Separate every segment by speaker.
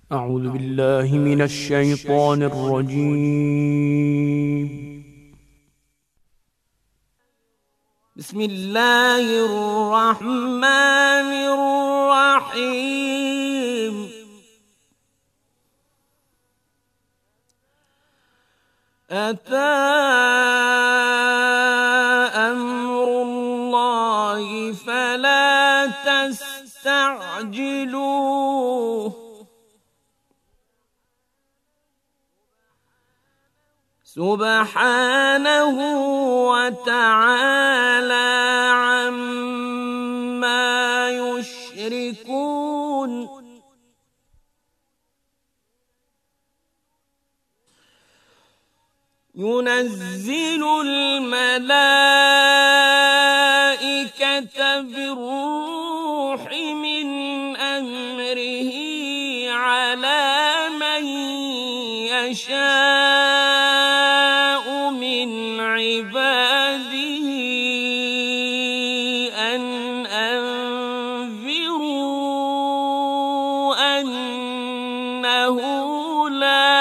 Speaker 1: أعوذ بالله من الشيطان الرجيم.
Speaker 2: بسم الله الرحمن الرحيم. أتى أمر الله فلا تستعجلوه سبحانه وتعالى عما يشركون. ينزل الملائكة بالروح من أمره على من يشاء من عباده أن أنذروا أنه لا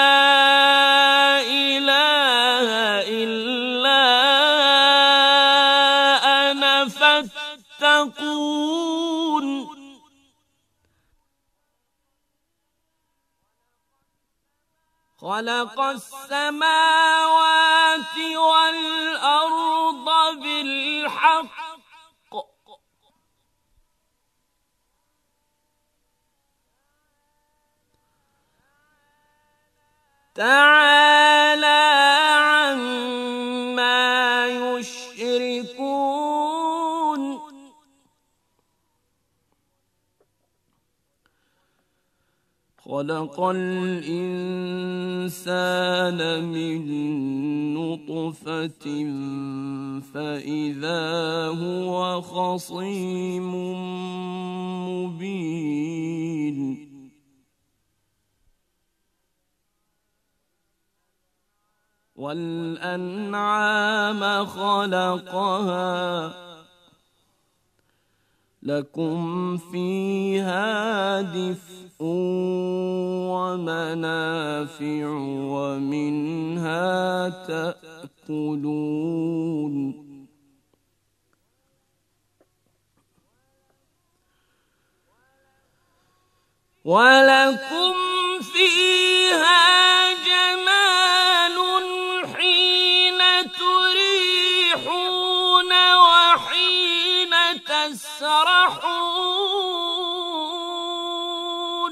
Speaker 2: إله إلا أنا فاتقون. خلق السماوات والأرض بالحق تعالى عما يشركون. خلق الإنسان من نطفة فإذا هو خصيم مبين. والأنعام خلقها لكم فيها دفء ومنافع ومنها تأكلون. ولكم فيها جمال حين تريحون وحين تسرحون.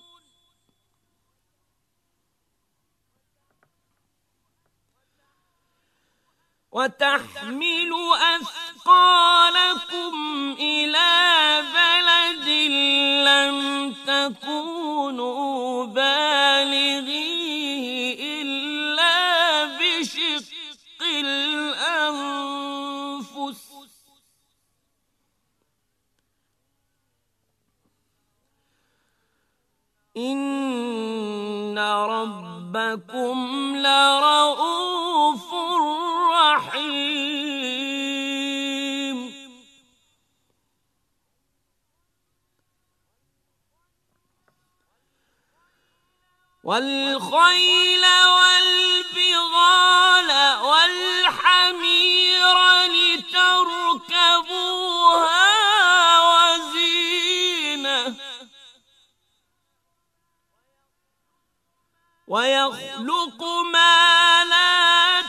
Speaker 2: وتحمل أثقالكم إلى بلد لم تكونوا بالغيه إلا بشق الأنفس. إن ربكم لرؤوف رحيم. والخيل والبغال والحمير لتركبوها وزينة ويخلق ما لا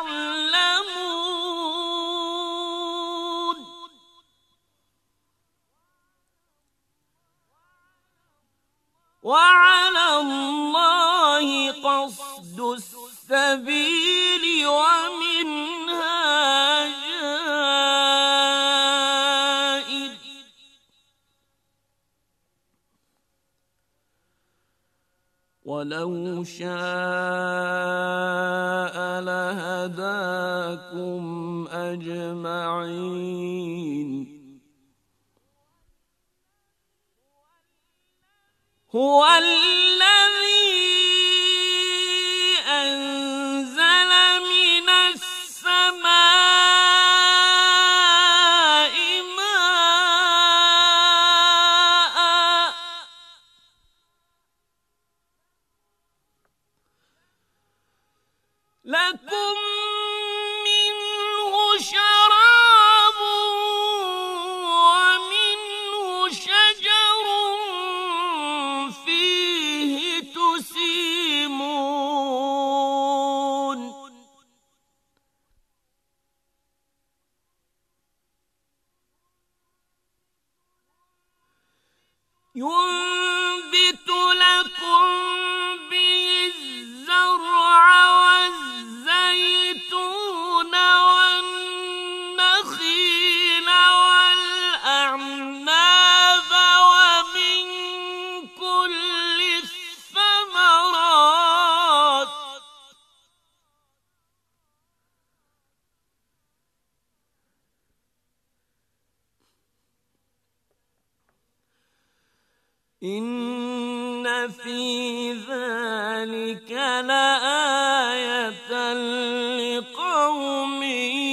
Speaker 2: تعلمون. وعلى الله قصد السبيل ومنها جائر. ولو شاء لهداكم أجمعين. هو الذي أنزل من السماء ماء لكم منه شراب ومنه شجر فيه تسيمون ينبت لكم به الزرع والزيتون والنخيل والأعناب ومن كل الثمرات إن في ذلك لآية لقوم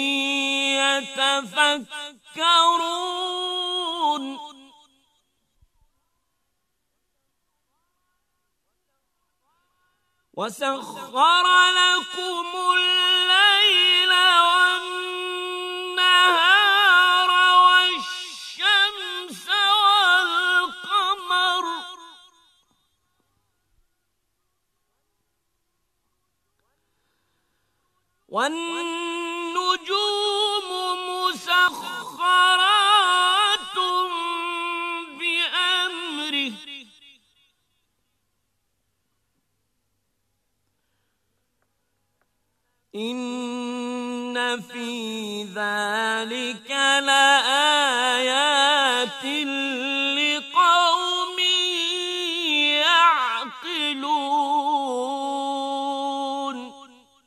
Speaker 2: يتفكرون وسخر لكم الليل والنهار والشمس والقمر والنجوم مسخرات بأمره إن في ذلك لآيات لقوم يعقلون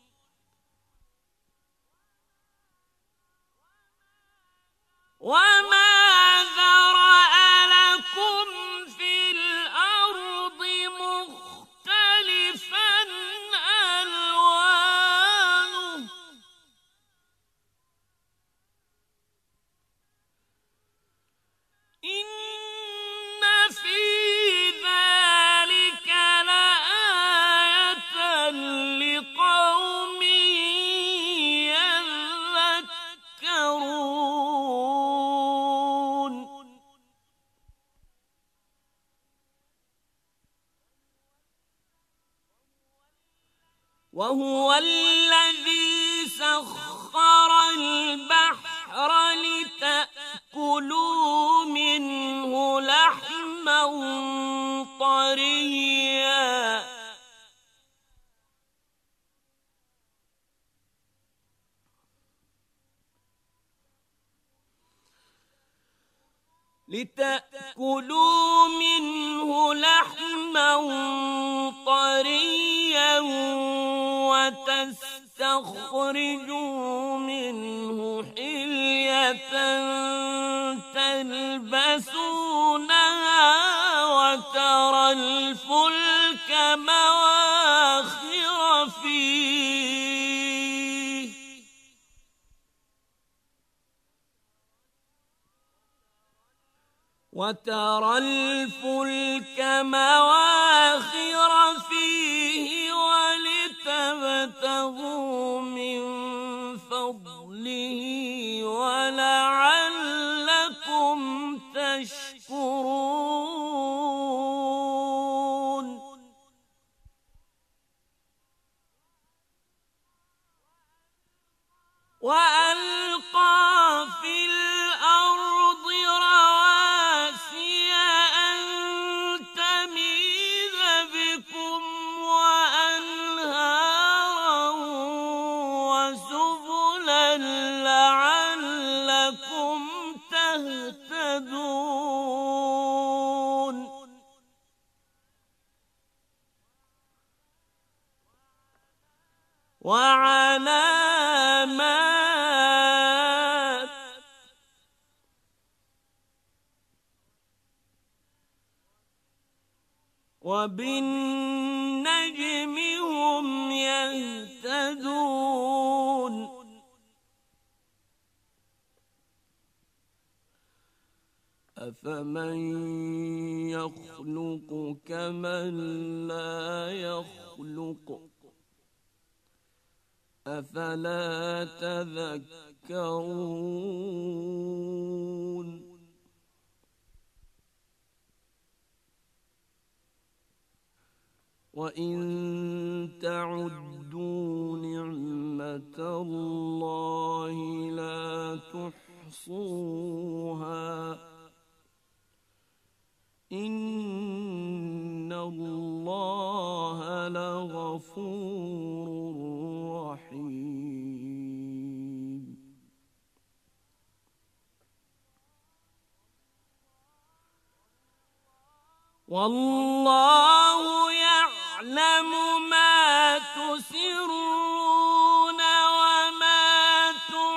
Speaker 2: وما ذرأ لكم في الأرض مختلفا ألوانه إن في ذلك لآية لقوم يذكرون وهو الذي سخر البحر لتأكلوا منه لحما طريا وتستخرجوا منه حلية تلبسونها وترى الفلك مواخر فيه ولتبتغوا من فضله ولعلكم تشكرون وألقى في الأرض رواسي أن تميد بكم وأنهارا وسبلا لعلكم تهتدون وعلامات وبالنجم هم يهتدون أفمن يخلق كمن لا يخلق أفلا تذكرون وإن تعدوا نعمة الله لا تحصوها إن الله لغفور رحيم والله يعلم ما تسرون وما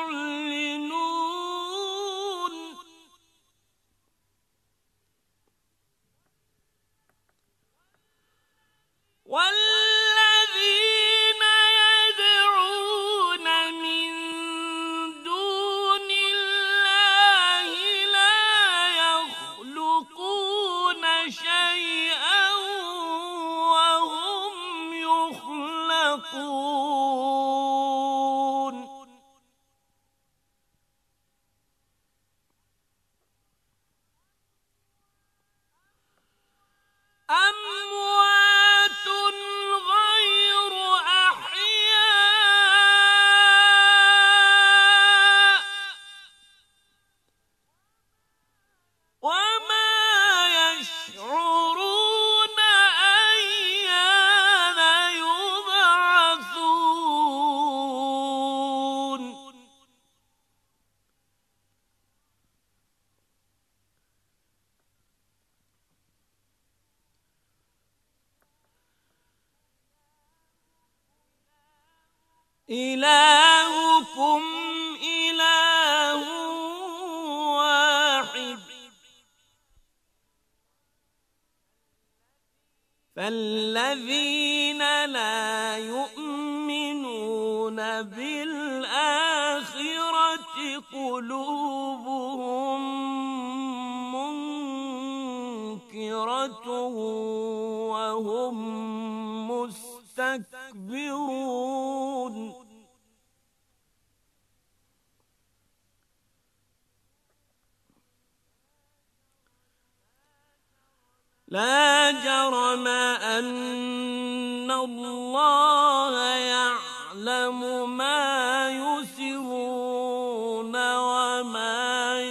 Speaker 2: تعلنون والذين يدعون من دون الله لا يخلقون شيئا وهم يخلقون أموات غير أحياء وما يشعرون أيان يبعثون إلهكم إله واحد فالذين لا يؤمنون بالآخرة قلوبهم منكرة وهم مستكبرون لا جرم أن الله يعلم ما يسرون وما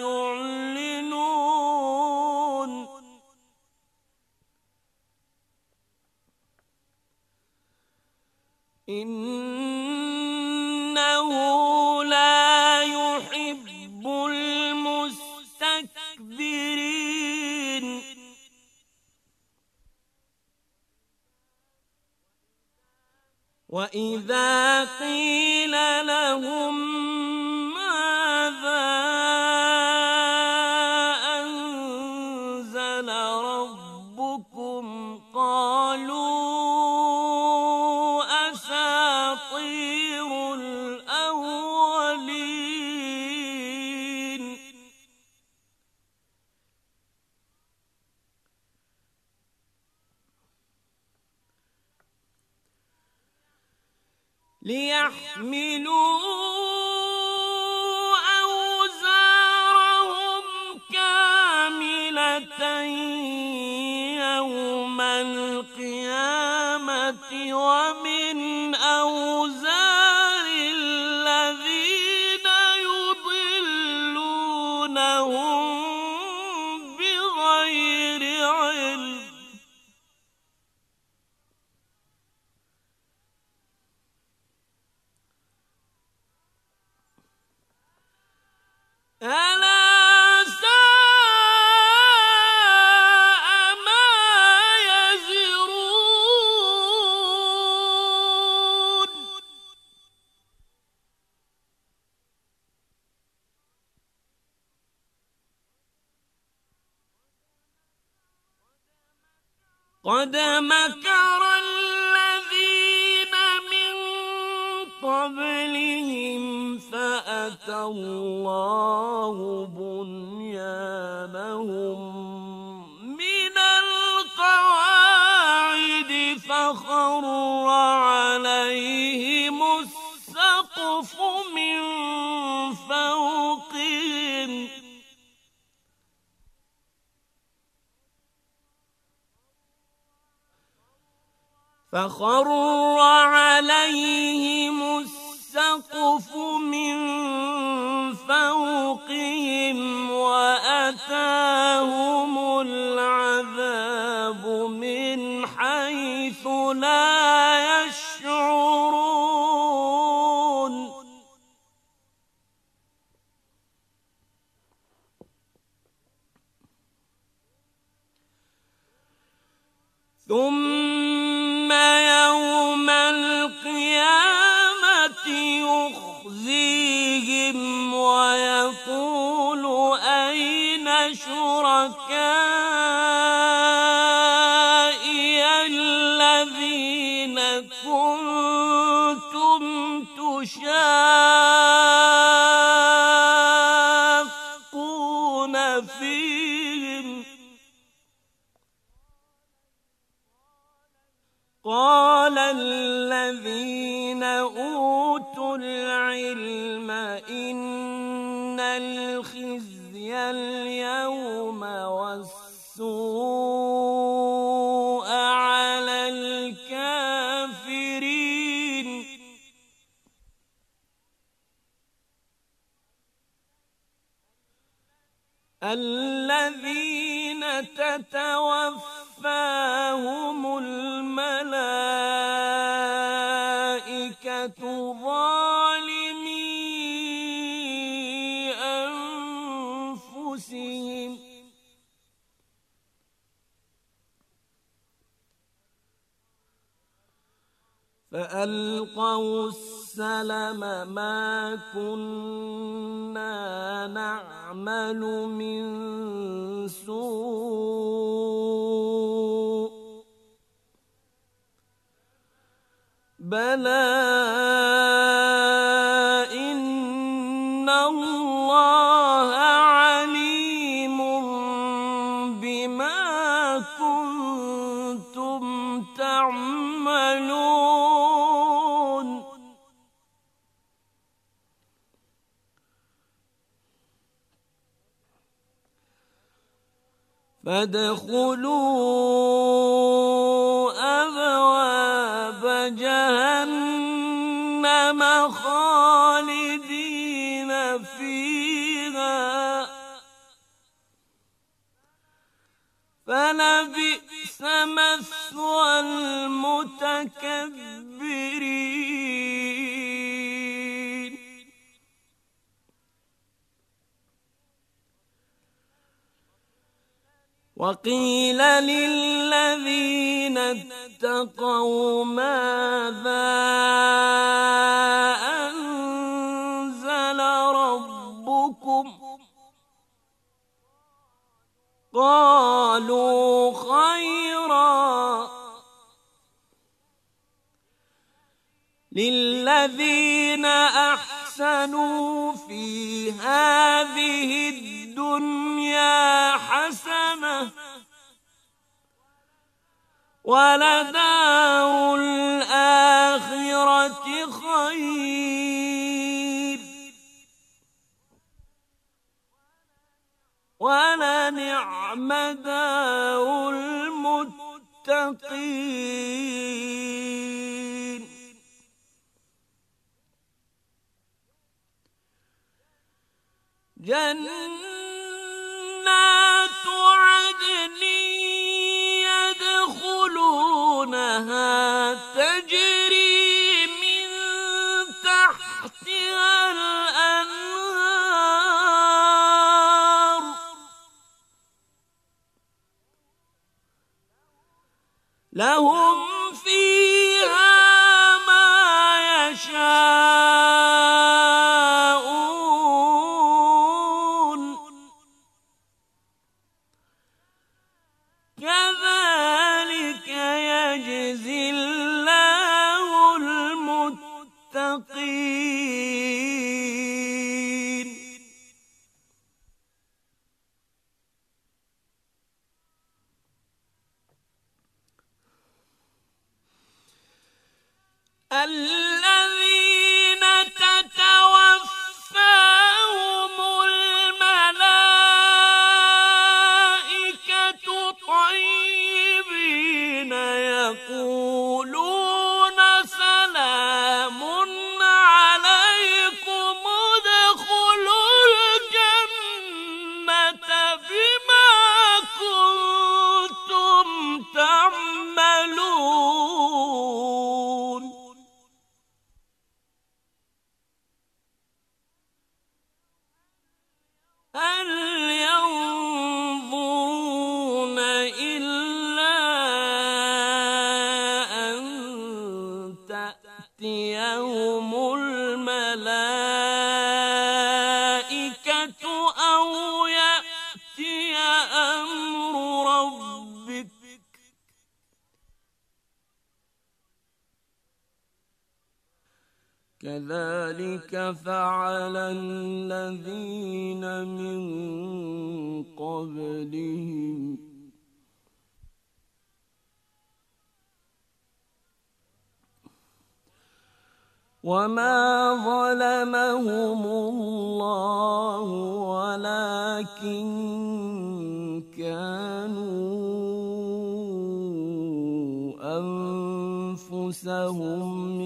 Speaker 2: يعلنون إنه لا يحب المستكبرين وإذا قيل لهم ماذا أنزل ربكم قالوا أساطير الأولين ليحملوا أوزارهم كاملة يوم القيامة ومن أوزار الذين يضلونهم بغير علم ألا ساء ما يزرون قد مكر الذين من قبلهم فأتى الله بنيانهم من القواعد فخر عليهم السقف فخر عليهم السقف من فوقهم وأتاهم العذاب من حيث لا يشعرون ثم يوم القيامة يخزيهم ويقول أين شركائي الذين كنتم تشاقون فيهم قال الذين أوتوا العلم إن الخزي اليوم والسوء على الكافرين الذين تتوفاهم الملائكة ظالمي أنفسهم فألقوا السلم ما كنا نعمل من سوء بلى إن الله عليم بما كنتم تعملون فادخلوا أبواب جهنم خالدين فيها فلبئس مثوى المتكبرين وقيل للذين اتقوا ماذا أنزل ربكم قالوا خيرا للذين أحسنوا في هذه الدنيا حسنة ولدار الآخرة خير ولنعم دار المتقين جنات عدن يدخلونها تجري من تحتها الأنهار لهم فيها ما يشاءون كذلك يجزي الله المتقين الذين تتوفاهم الملائكة طيبين يقولون تأتيهم الملائكة أو يأتي أمر ربك كذلك فعل الذين من قبلهم وما ظلمهم الله ولكن كانوا أنفسهم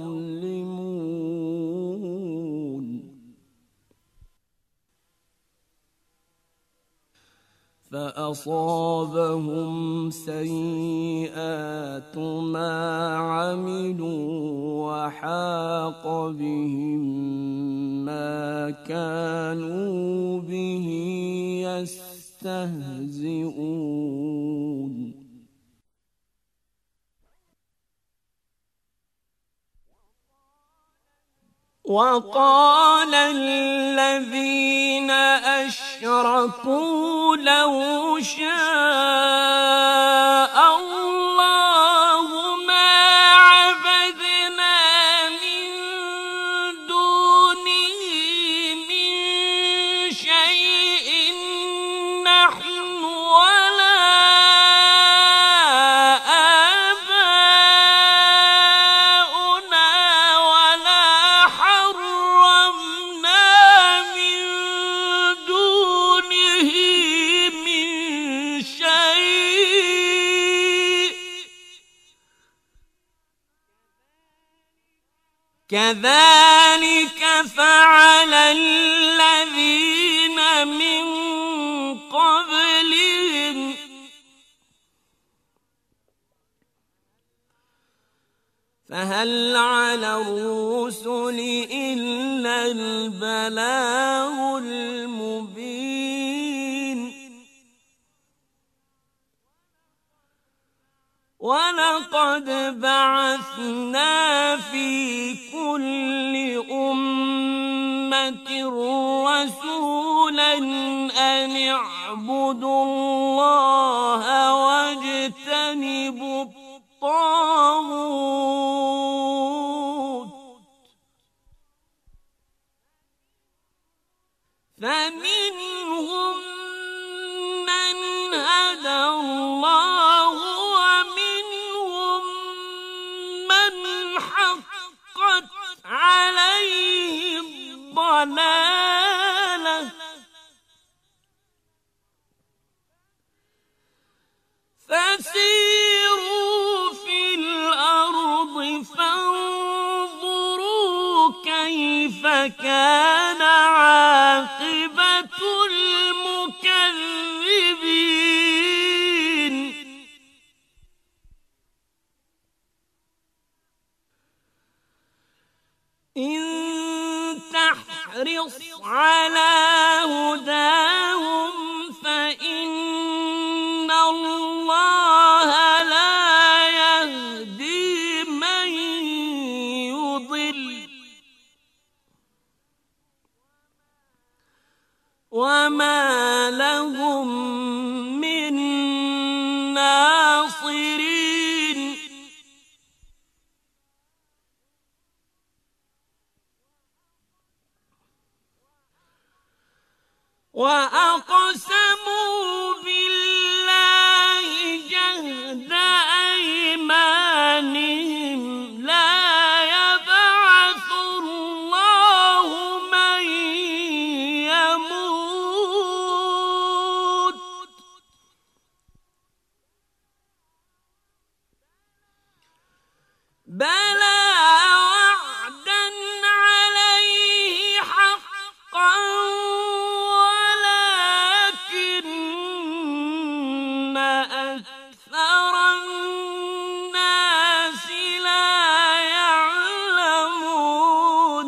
Speaker 2: يظلمون فأصابهم سيئات ما عملوا وحاق بهم ما كانوا به يستهزئون وقال الذين أشركوا لو شاء الله ما عبدنا من دونه من شيء نحن ولا كذلك فعل الذين من قبلهم فهل على الرسل إلا البلاغ المبين ولقد بعثنا في كل أمة رسولا أن اعبدوا الله واجتنبوا الطاغوت فمنهم من هدى الله ومنهم من حقت عليه الضلالة فسيروا في الأرض فانظروا كيف كان عاقبة المكذبين إن تحرص على هداهم فإن الله لا يهدي من يضل وما لهم من ناصرين وأقسموا بالله جهد أيمانهم لا يبعث الله من يموت بلى وعدا عليه حقا ولكن أكثر الناس لا يعلمون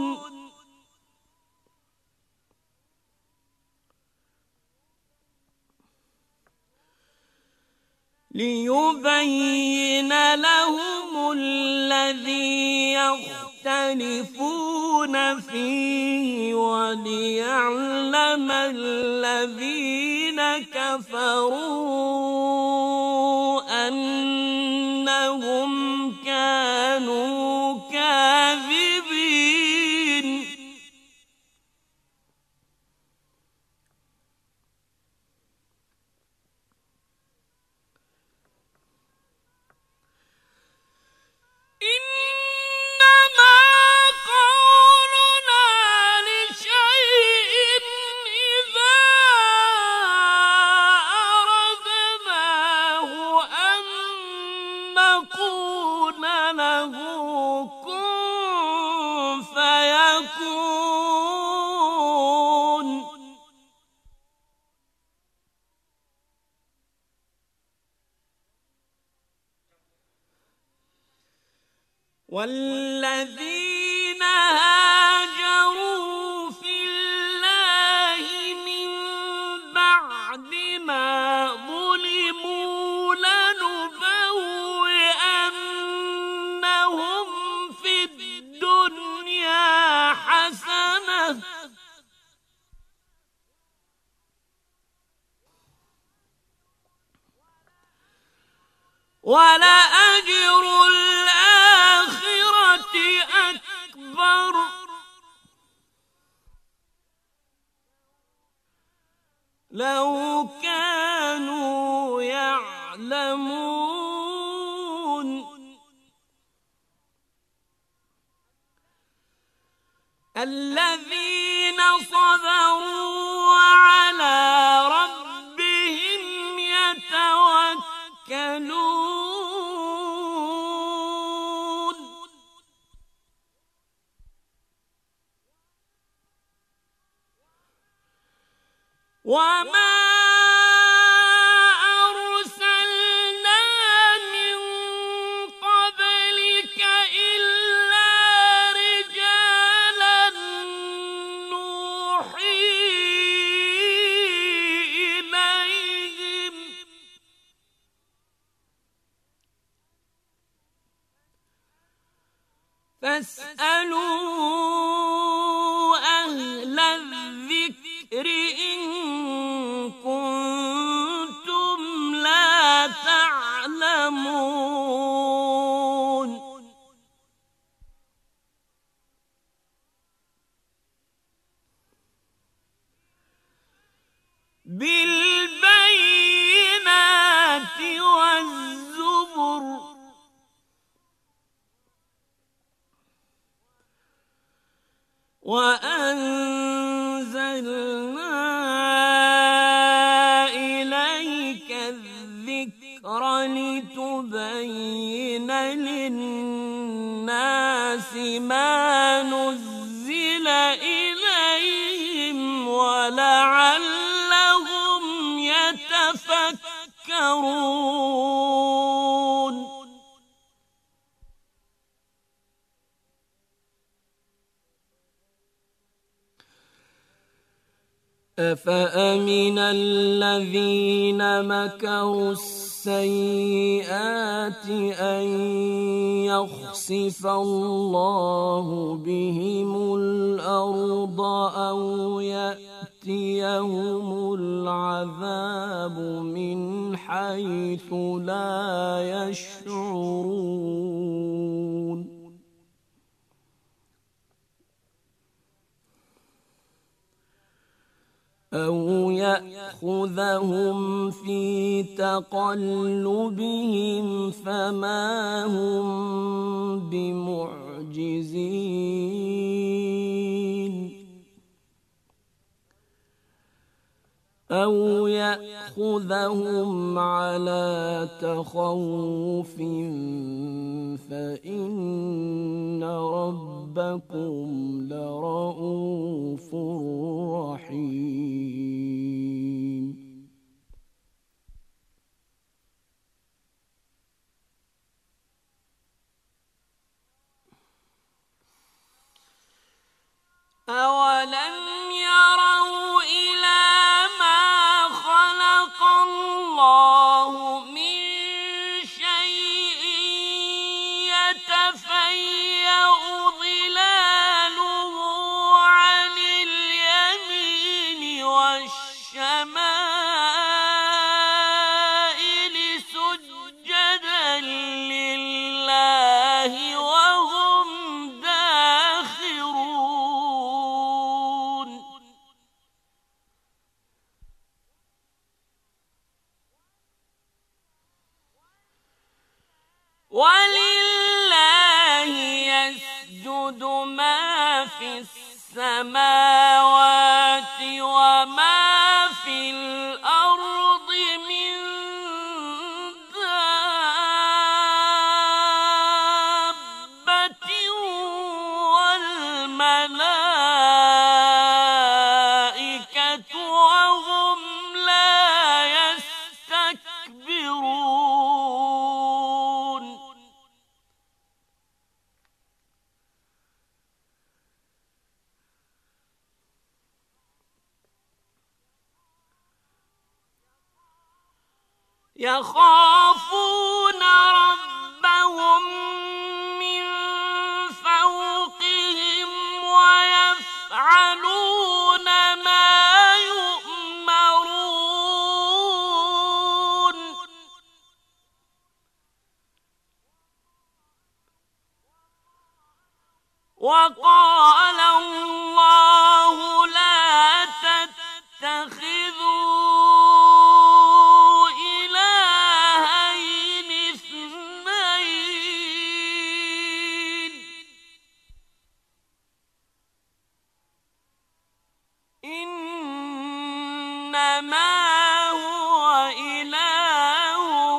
Speaker 2: ليبين لهم الذي يخفى يختلفون فيه وليعلم الذين كفروا أنهم كانوا كاذبين إنما قولنا لشيء إذا أردناه أن نقول له كن فيكون والذين هاجروا في الله من بعد ما ظلموا لنبوئنهم في الدنيا حسنة ولأجر الآخرة أكبر لو كانوا يعلمون الذين صبروا وعلى ربهم يتوكلون وما أرسلنا من قبلك إلا رجالا نوحي إليهم فاسألوا أهل الذكر إن كنتم لا تعلمون بالبينات والزبر وأنزلنا إليك الذكر لتبين للناس ما نزل إليهم ولعلهم يتفكرون أفأمن الذين مكروا السيئات أن يخسف الله بهم الأرض أو يأتيهم العذاب من حيث لا يشعرون أو يأخذهم في تقلبهم فما هم بمعجزين أو يأخذهم على تخوف فإن ربكم لرؤوف رحيم أولم يروا إلى ما خلق الله من شيء يتفيأ ظلاله ولله يسجد ما في السماوات وما في الأرض من دابة والملائكة وهم لا يستكبرون. يخافون ربهم من فوقهم ويفعلون ما يؤمرون. وقال الله لا تتخذوا إنما هو إله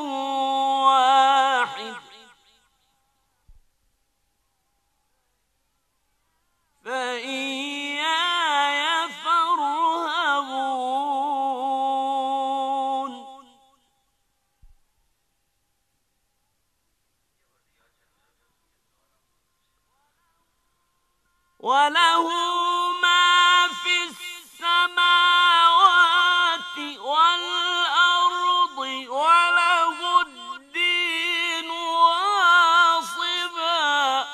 Speaker 2: واحد فإياي فارهبون. وله ما في السماوات والأرض وله الدين واصبا.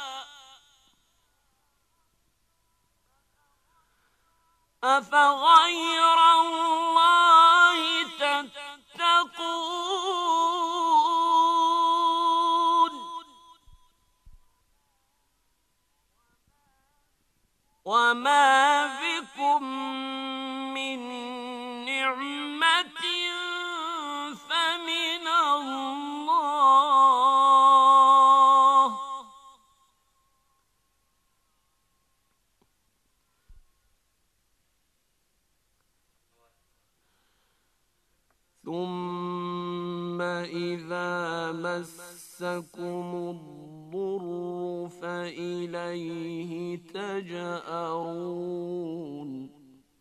Speaker 2: أفغير الله تتقون وما بكم من نعمة فمن الله ثم إذا مسكم الضر فإليه تجأرون.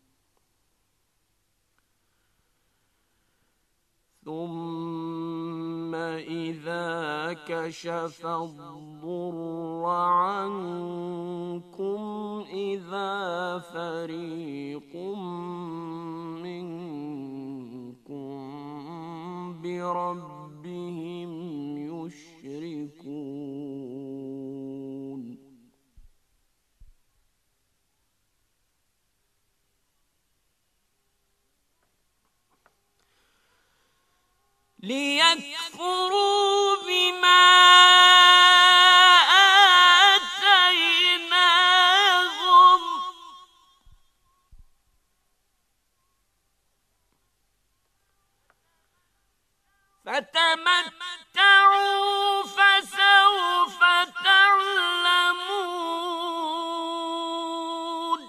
Speaker 2: ثم إذا كشف الضر عنكم إذا فريق منكم بربهم يشركون. ليكفروا بما آتيناهم فتمتعوا فسوف تعلمون.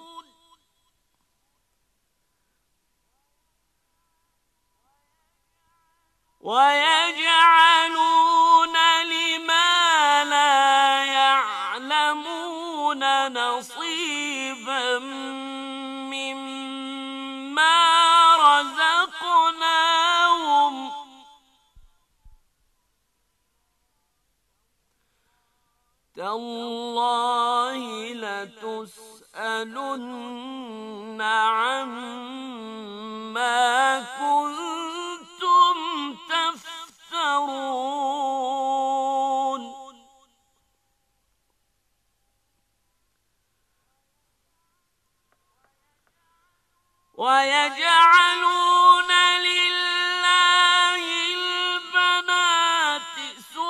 Speaker 2: ويجعلون لما لا يعلمون نصيبا مما رزقناهم تالله لتسألن عما كنتم تفترون. ويجعلون لله البنات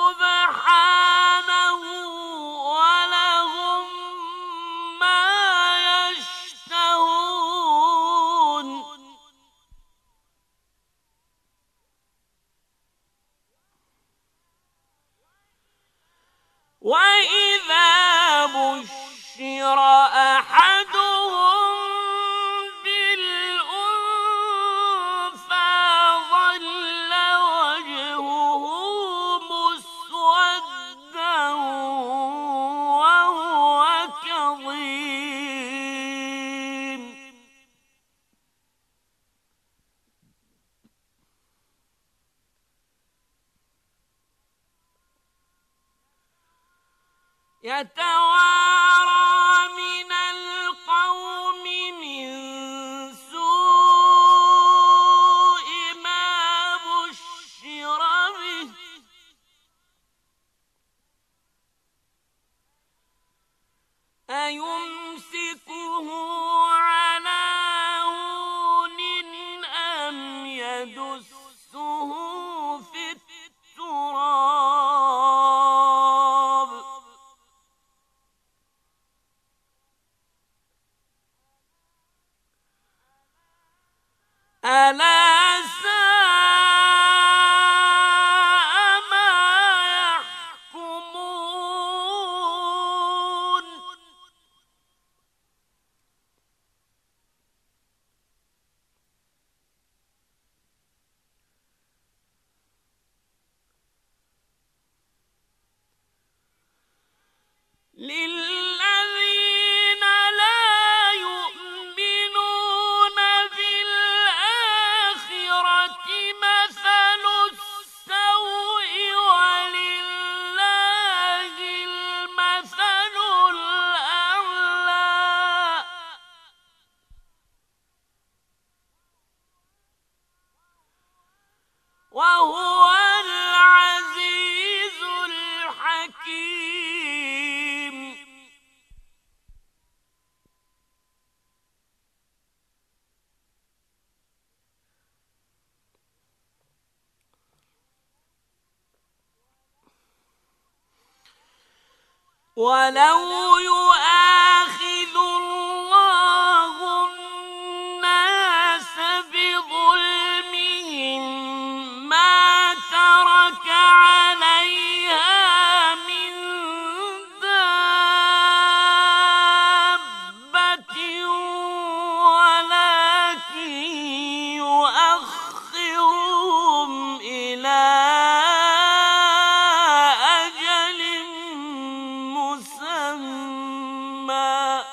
Speaker 2: سبحانه ولهم ما يشتهون. يتوارى من القوم من سوء ما بشر به أيمسكه على هون أم يدسه في التراب ألا ساء ما يحكمون للذين لا يؤمنون بالآخرة مثل السوء ولله المثل الأعلى وهو العزيز الحكيم. ولو يؤاخذ الله الناس بظلمهم ما ترك عليها من دابة ولكن يؤخرهم إلى أجل مسمى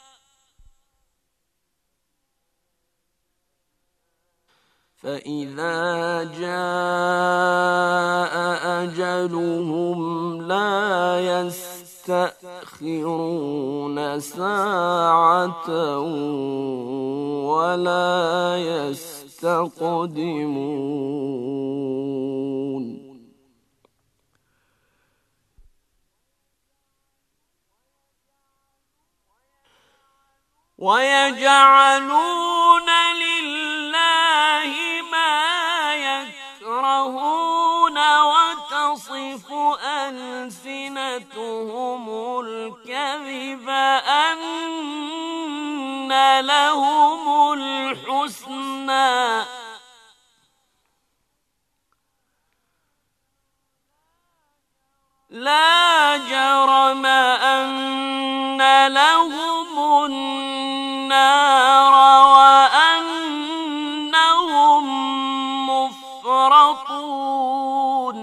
Speaker 2: فإذا جاء أجلهم لا يستأخرون ساعة ولا يستقدمون. ويجعلون لله ما يكرهون وتصف ألسنتهم الكذب أن لهم الحسنى لا جرم أن لهم النار وأنهم مفرطون.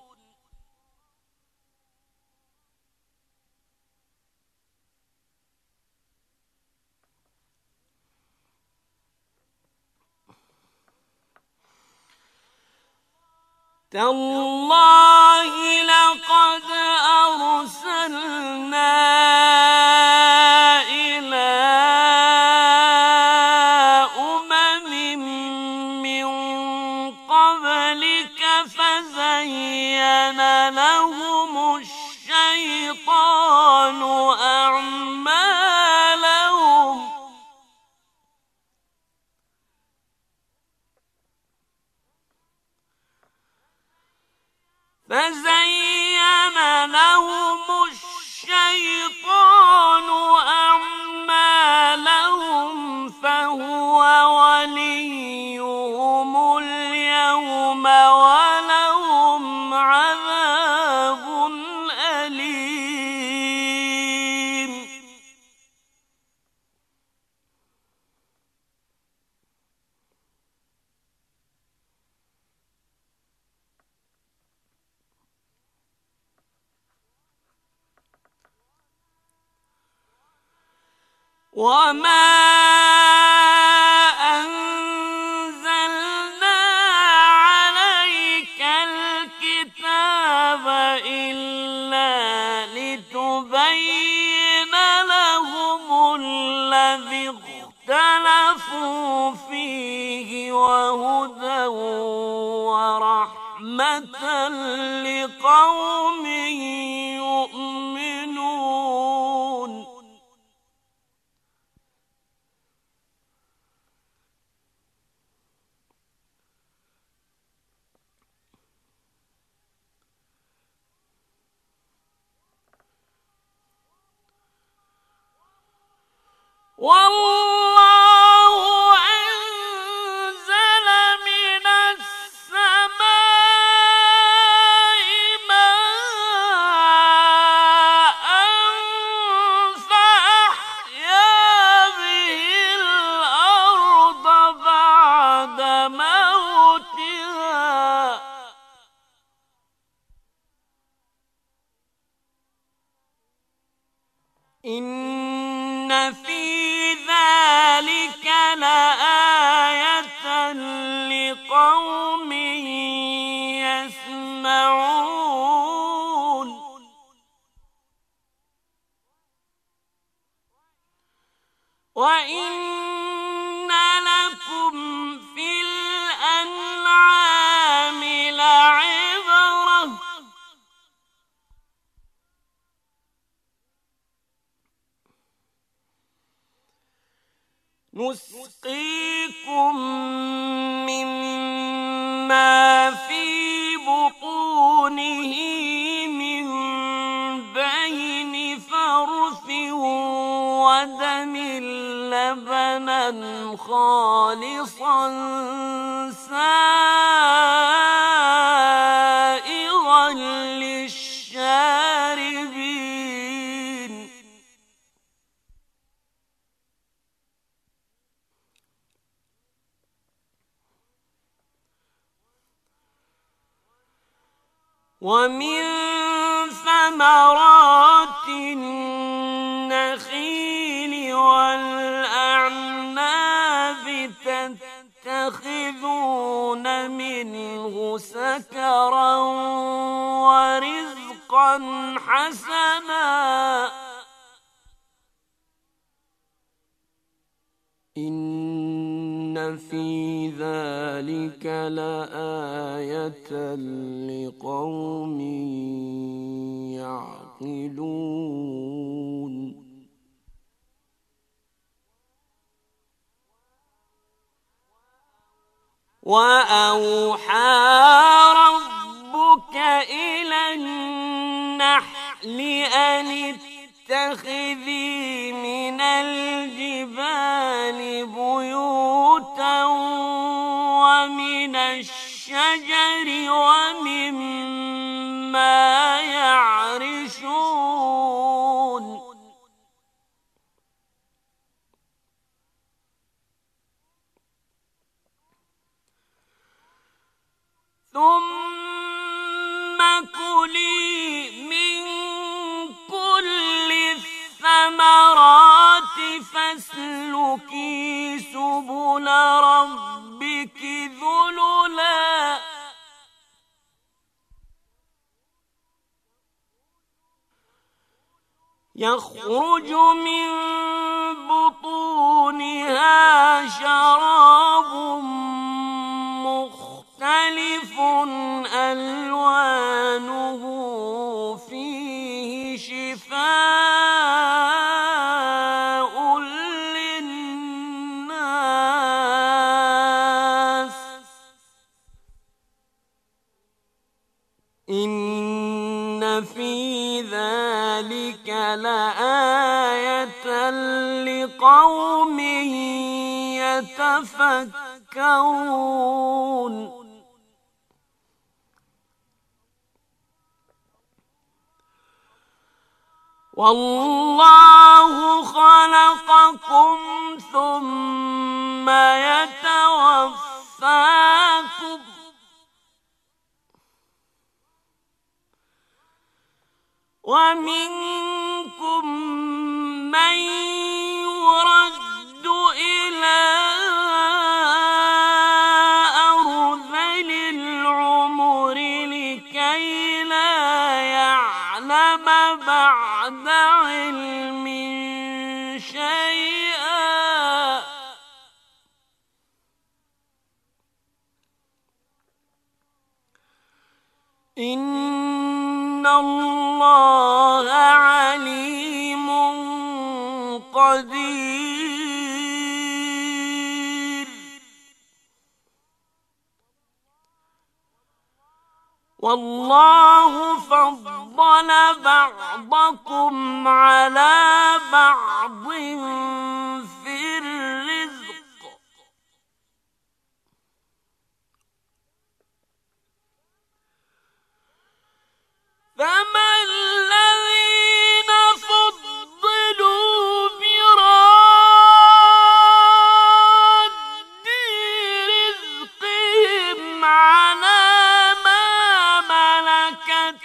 Speaker 2: تالله لقد أرسلنا إلى أمم من قبلك فزين لهم الشيطان أعمالهم فهو وليهم اليوم ولهم عذاب أليم. وما أنزلنا عليك الكتاب إلا لتبين لهم الذي اختلفوا فيه وهدى ورحمة لقوم يؤمنون. والله أنزل من السماء ماء فأحيا به الأرض بعد موتها إن في ذلك لآية لقوم يسمعون. وإن لكم في الأنعام لعبرة نسقيكم مما في بطونه من بين فرث ودم لبنا خالصا سائغا للشاربين. ومن ثمرات النخيل والأعناب تتخذون منه سكرا ورزقا حسنا إن في ذلك لآية لقوم يعقلون. وأوحى ربك إلى النحل أن اتخذي من الجبال بيوتا ومن الشجر ومما يعرشون ثم كلي من كل الثمرات فاسلكي سبل ربك ذللا يخرج من بطونها شراب مختلف ألوانه فيه شفاء للناس إن في ذلك لآية لقوم يتفكرون. والله خلقكم ثم يتوفاكم ومنكم من يرد إلى أرذل العمر لكي لا يعلم بعد علم شيئا إن الله عليم قدير والله فضل بعضكم على بعض في الرزق فما الذين فضلوا براد رزقهم على ما ملكت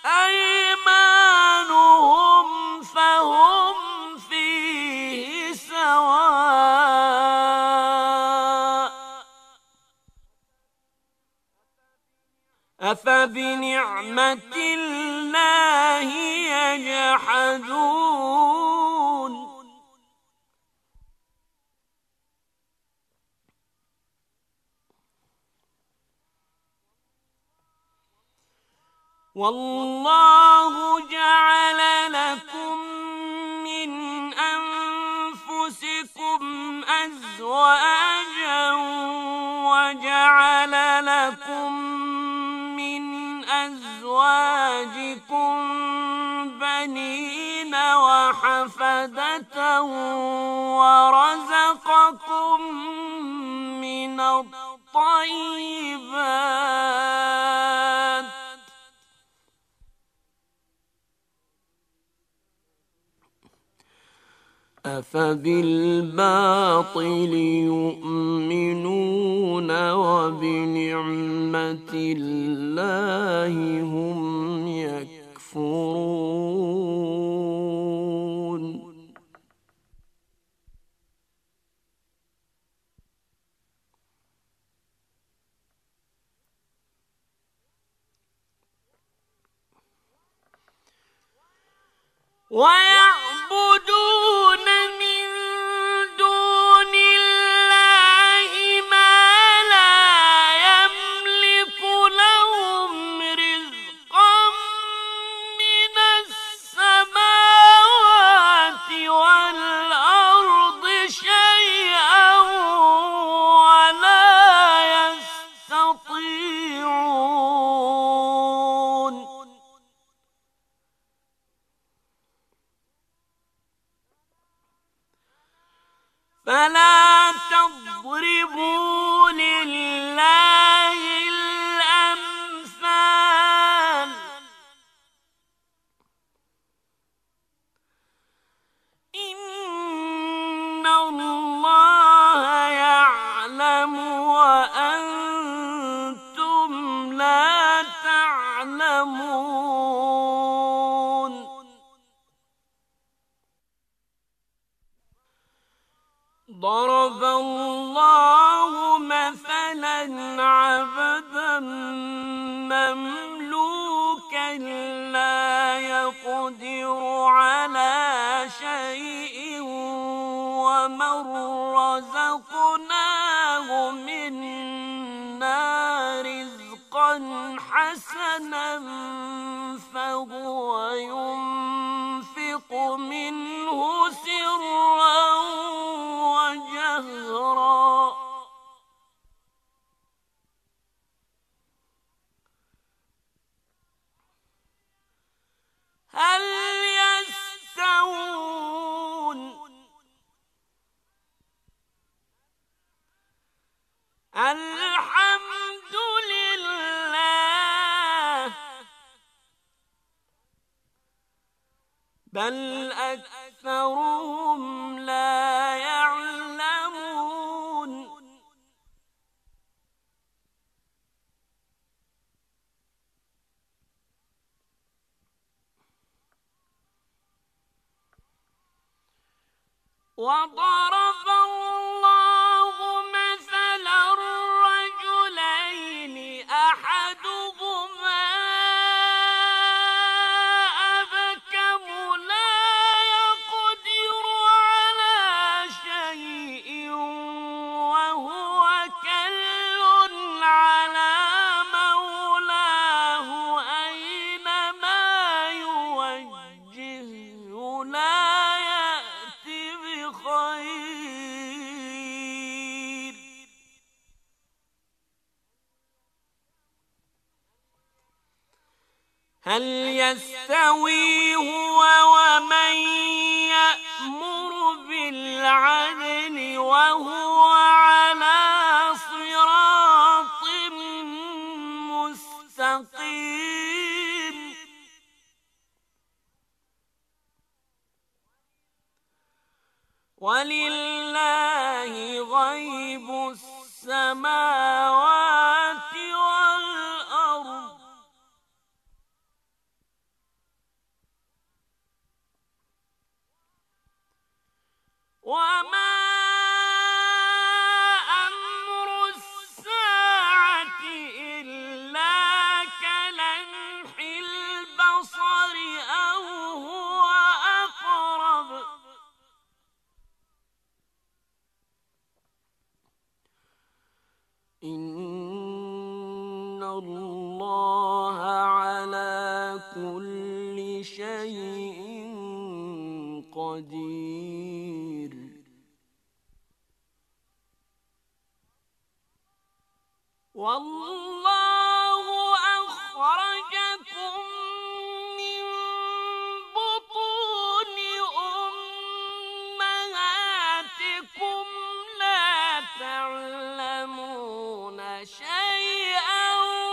Speaker 2: أيمانهم فهم فيه سواء أفبنعمة الله يجحدون والله جعل لكم من أنفسكم أزواجا وجعل لكم من أزواجكم بنين وحفدة ورزقكم من الطيبات أفبالباطل يؤمنون وبنعمة الله هم يكفرون ويعبدون من دون الله ما لا يملك لهم رزقا من السماوات والأرض شيئا ولا يستطيعون فلا تضربوا لله الأمثال إن الله يعلم وأنتم لا تعلمون ضرب الله مثلا عبدا مملوكا لا يقدر على شيء ومن رزقناه منا رزقا حسنا فهو ينفق منه سرا وجهرا هل يستوون الحمد لله بل أكثرهم لا يعلمون وضرب الله مثلا رجلين أحدهما أبكم هل يستوي هو ومن يأمر بالعدل وهو على صراط مستقيم ولله غيب السماوات والأرض وما أمر الساعة إلا كلمح البصر أو هو أقرب إن الله على كل شيء قدير والله أخرجكم من بطون أمهاتكم لا تعلمون شيئا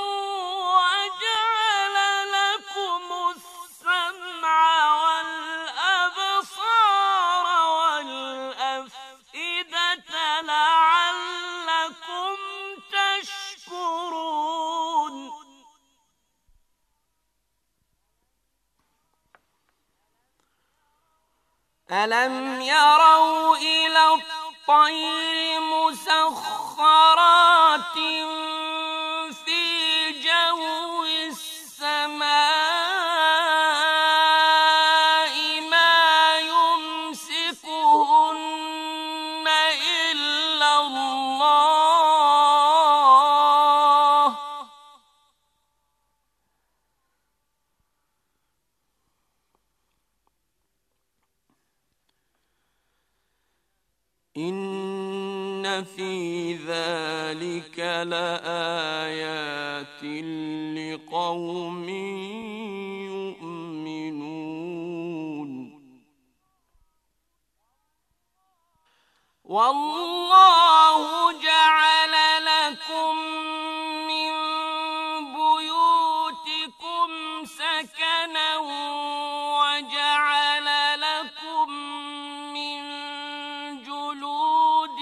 Speaker 2: وجعل لكم السمع والأبصار والأفئدة لعلكم تشكرون ألم يروا إلى الطير مسخرات في جو السماء ما يمسكهن إلا الله إن في ذلك لآيات لقوم يؤمنون والله جعل لكم من بيوتكم سكنا وجعل لكم من جلود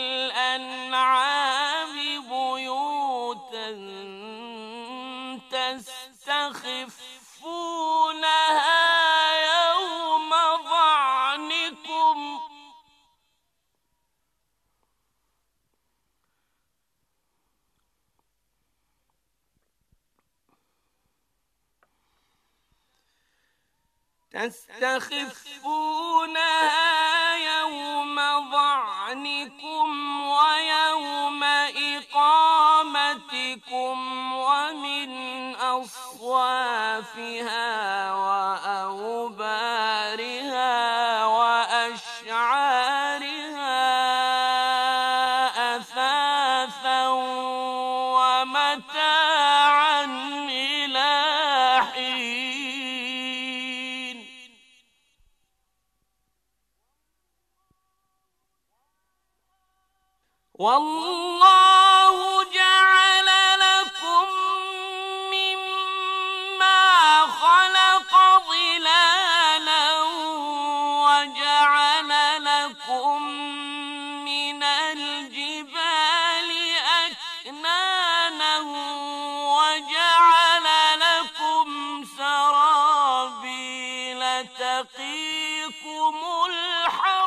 Speaker 2: الأنعام بيوتا تستخفونها يوم ظعنكم ويوم إقامتكم ومن أصوافها وأوبارها وأشعارها أثاثا ومتاعا إلى حين والله جعل لكم مما خلق ظلالا وجعل لكم من الجبال أكنانا وجعل لكم سرابيل تقيكم الحر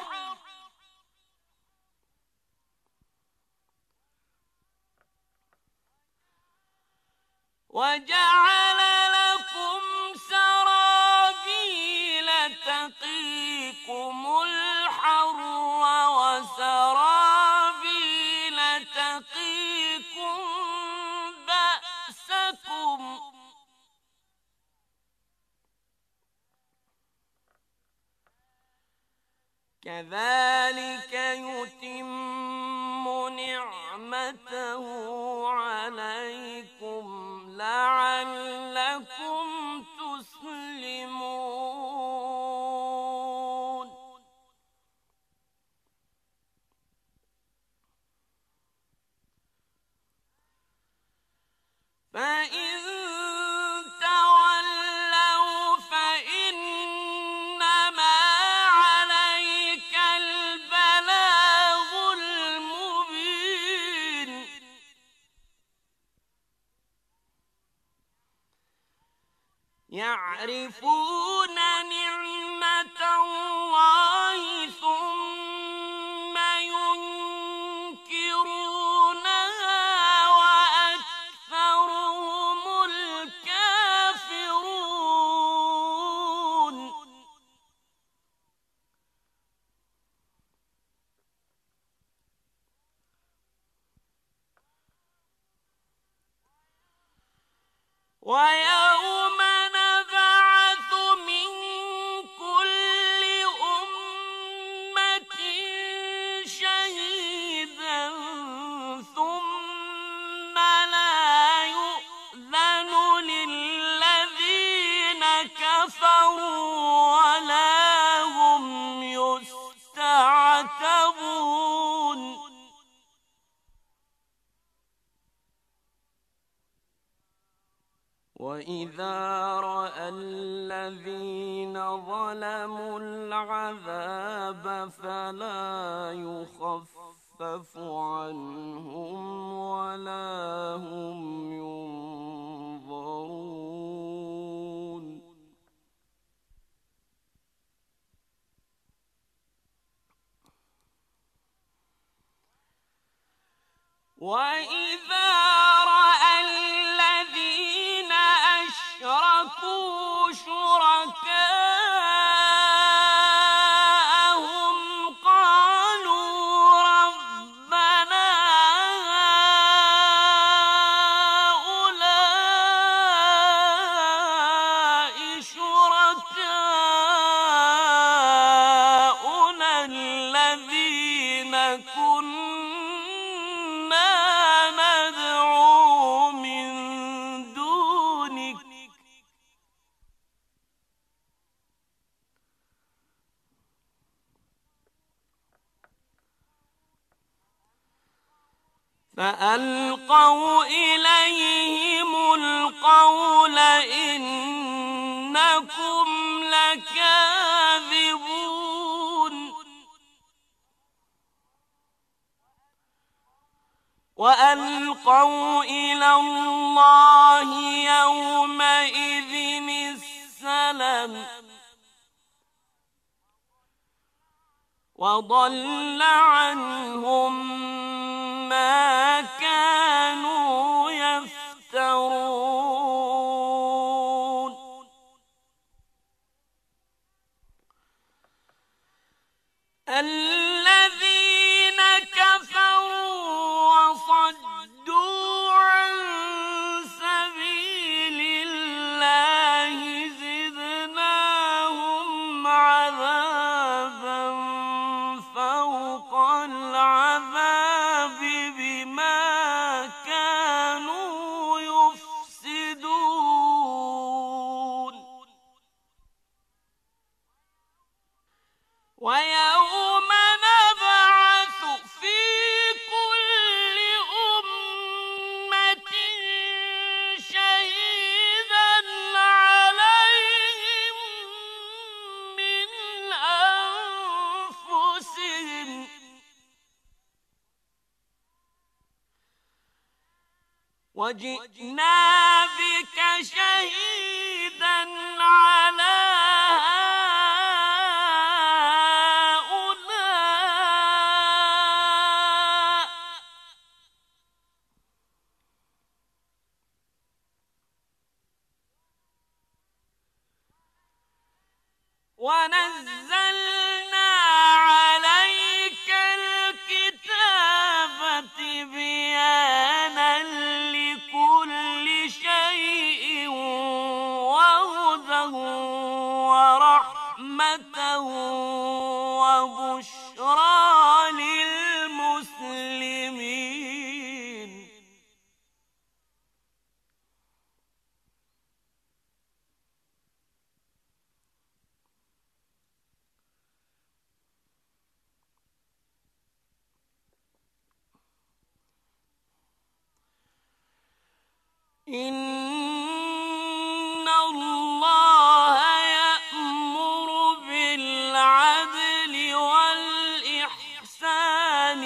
Speaker 2: وجعل لكم سرابيل تقيكم الحر وسرابيل تقيكم بأسكم كذلك يتم نعمته عليكم لعلكم يعرفون نعمة الله ثم ينكرونها وأكثرهم الكافرون. ويوم نبعث من كل أمة شهيدا ثم لا يؤذن للذين كفروا ولا هم يستعتبون. وَإِذَا رَأَى الَّذِينَ ظَلَمُوا الْعَذَابَ فَلَا يُخَفَّفُ عَنْهُمْ وَلَا هُمْ يُنظَرُونَ. وَإِذَا رَأَى الَّذِينَ أَشْرَكُوا شُرَكَاءَهُمْ قَالُوا رَبَّنَا هَؤُلَاءِ شُرَكَاؤُنَا الَّذِينَ كُنَّا ندعو من دونك فألقوا إليهم القول إنكم لكاذبون. وألقوا إلى الله يومئذ السلم وضل عنهم ما كانوا يفترون. الذين كفروا وصدوا عن سبيل الله زدناهم عذابا فوق العذاب بما كانوا يفسدون. ويوم نبعث في كل أمة شهيدا عليهم من أنفسهم وجئنا بك شهيدا على ونزلنا عليك الكتاب تبيانا لكل شيء وهدى ورحمة وبشرى للمسلمين. إن الله يأمر بالعدل والإحسان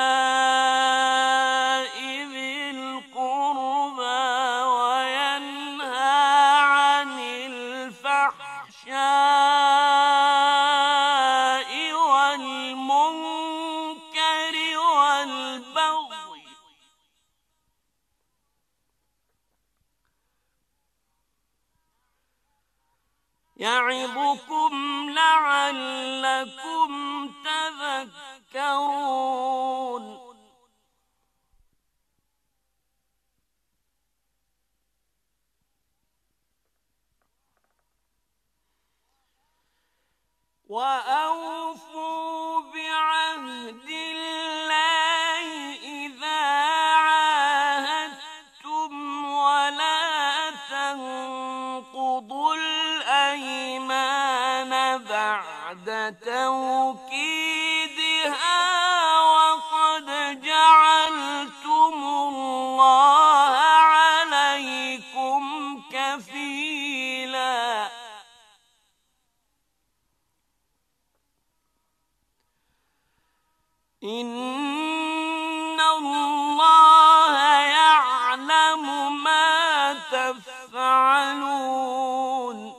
Speaker 2: وإيتاء ذي القربى وينهى والمنكر والبغي يعظكم لعلكم تذكرون وأوفوا بعهد الله إذا عاهدتم ولا تنقضوا الأيمان بعد توكيدها وقد جعلتم الله عليكم كفيلا إن الله يعلم ما تفعلون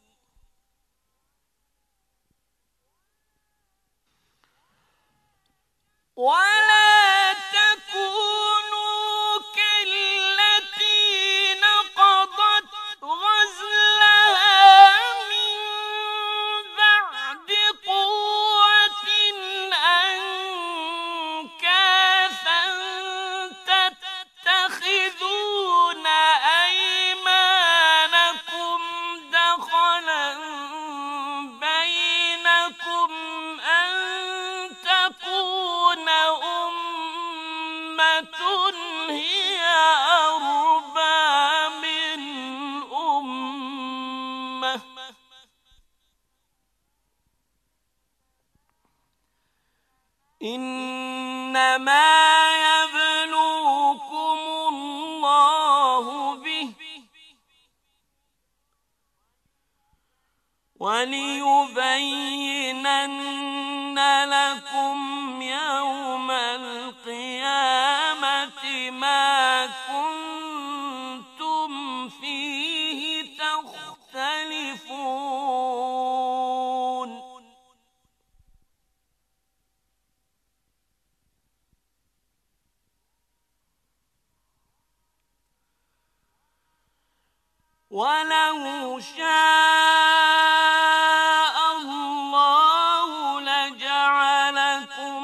Speaker 2: ولا تكونوا كالتي نقضت غزلها من بعد قوة أنكاثا تتخذون أيمانكم دخلا بينكم أن تكون أمة هي أربى من أمة إنما يبلوكم الله به وليبينن لكم يوم القيامة ما كنتم فيه تختلفون ولو شاء الله لجعلكم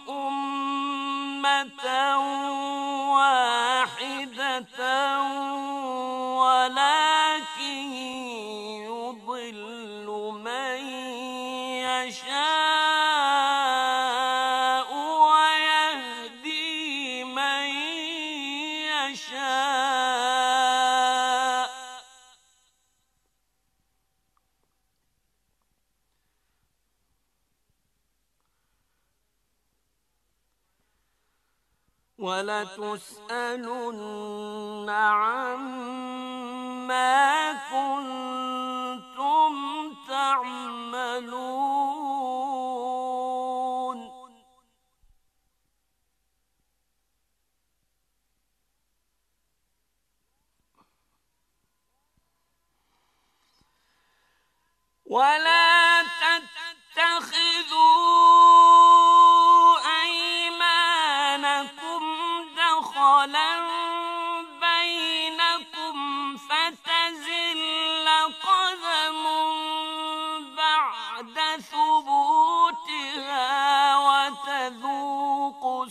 Speaker 2: أمة واحدة ولكن يضل من يشاء ويهدي من يشاء ولتسألن عما كنتم تعملون ولا تتخذوا أيمانكم دخلا بينكم فتزل قدم بعد ثبوتها وتذوقوا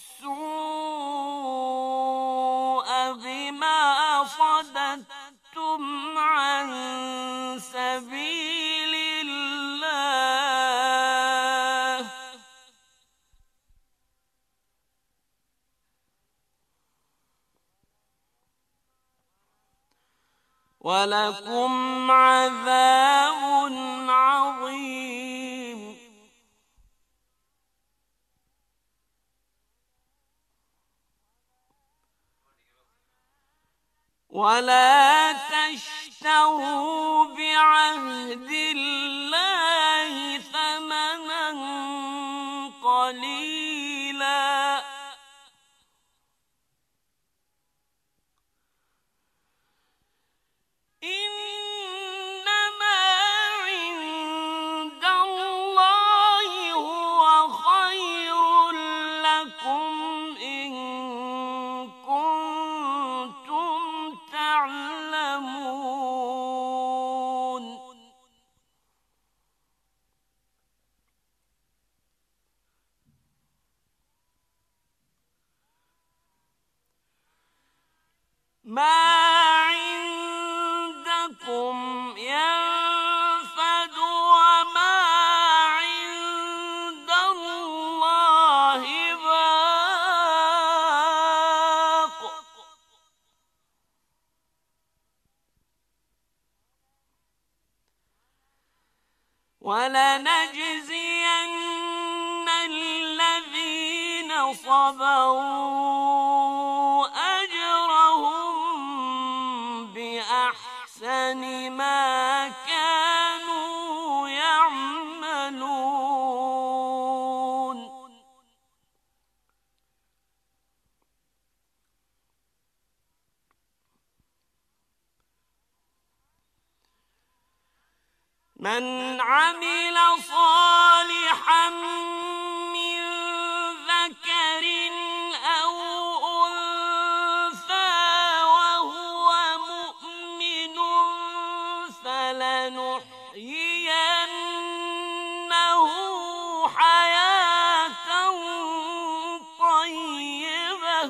Speaker 2: السوء بما صددتم عن سبيل الله ولكم عذاب عظيم ولا تشتروا بعهد الله ثمنا قليلا إنما ما عندكم ينفد وما عند الله باق ولنجزين الذين صبروا أجرهم بأحسن ما كانوا يعملون من عمل صالحا من ذكر أو أنثى وهو مؤمن فلنحيينه حياة طيبة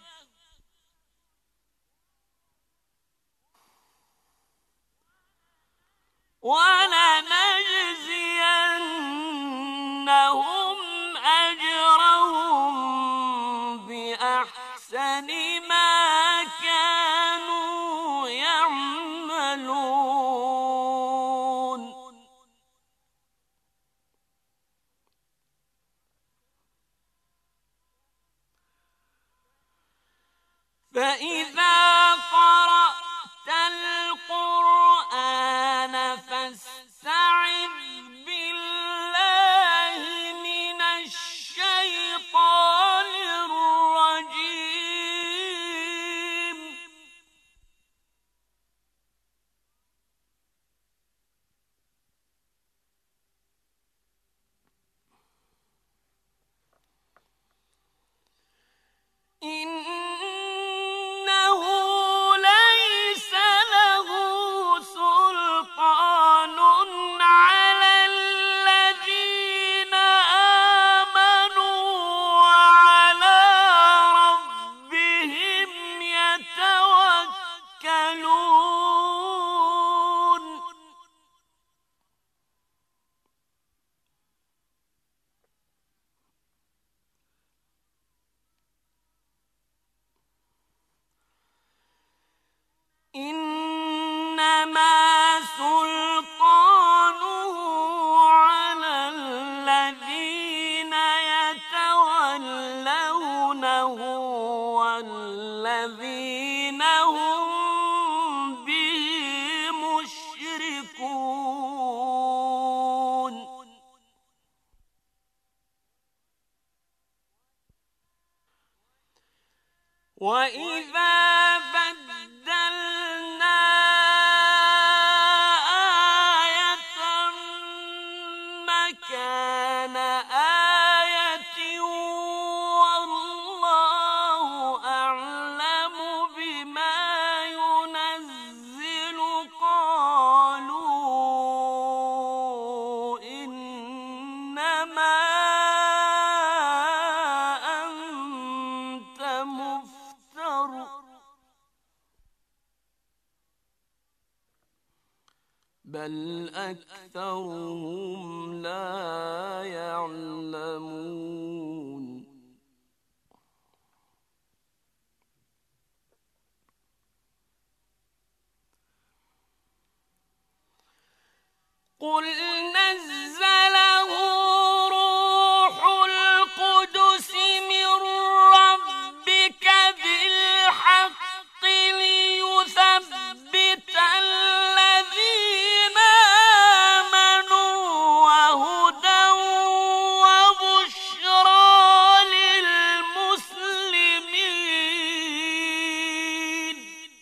Speaker 2: ولنجزينهم أجرهم بأحسن ما كانوا يعملون فإذا قرأت القرآن فاستعذ بالله من الشيطان الرجيم إنه ليس له سلطان على الذين آمنوا وعلى ربهم يتوكلون إنما سلطانه على الذين يتولونه والذين هم به مشركون وإذا بدلنا آية مكان آية والله أعلم بما ينزل قالوا إنما أنت مفتر بل أكثرهم لا يعلمون قل نزله روح القدس من ربك بالحق ليثبت الذين آمنوا وهدى وبشرى للمسلمين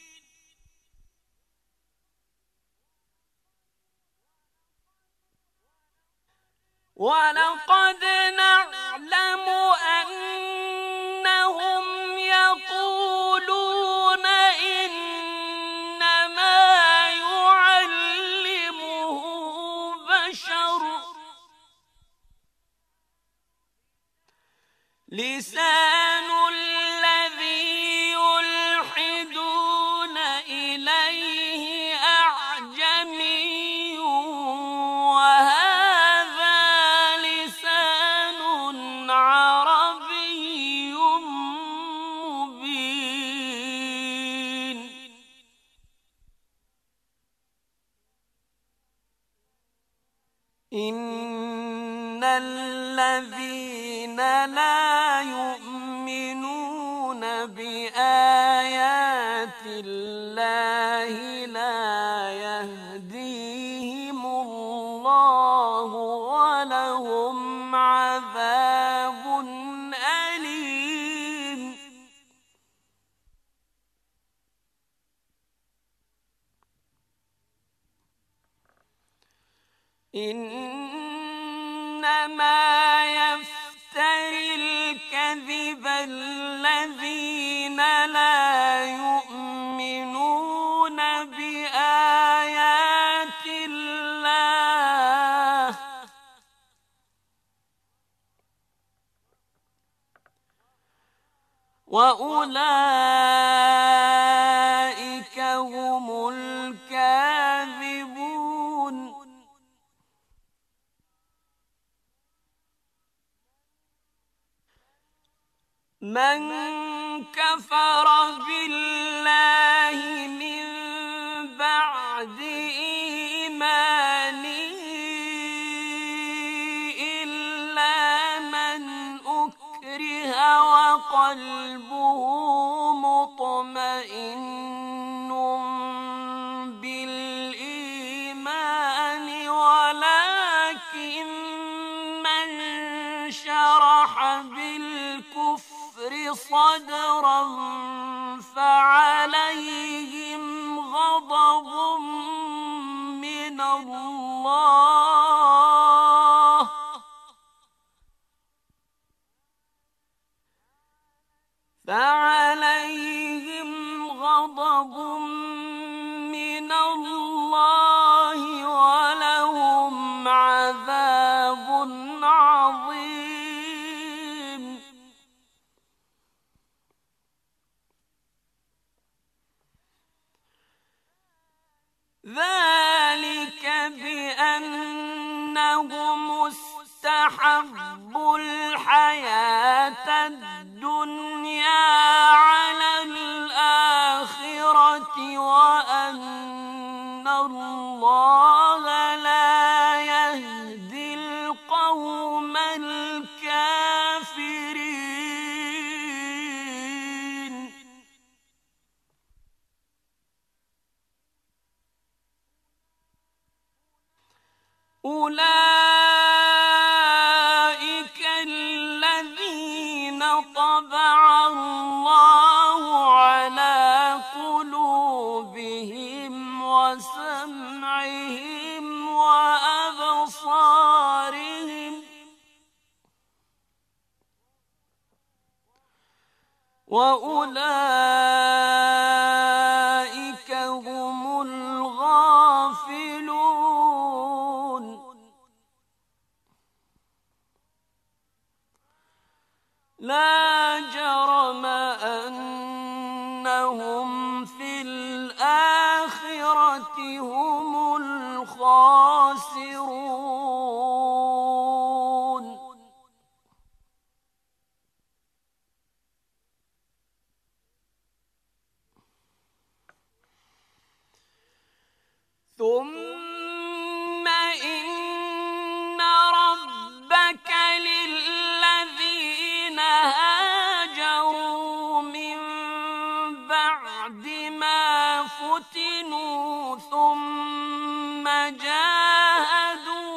Speaker 2: ولقد نعلم أنهم يقولون إنما يعلمه بشر لسان الذي يلحدون إن الذين لا يؤمنون بآيات الله لا يهديهم الله ولهم عذاب أليم. إنما يفتري الكذب الذين لا يؤمنون بآيات الله وأولئك هم الكاذبون. من كفر بالله من بعد إيمانه إلا من أكره وقلبه مطمئن بالإيمان ولكن من شرح بالكفر صدرا فعليهم غضب من الله ولهم عذاب عظيم. ذلك بأنهم استحبوا الحياة الدنيا على الآخرة وأن الله لا يهدي القوم الكافرين. أولئك الذين طبع الله على قلوبهم وسمعهم وأبصارهم وأولئك هم الغافلون. لا جرم أنهم في الآخرة هم الخاسرون. ثم إن ربك للذين هاجروا من بعد ما فتنوا ثم جاهدوا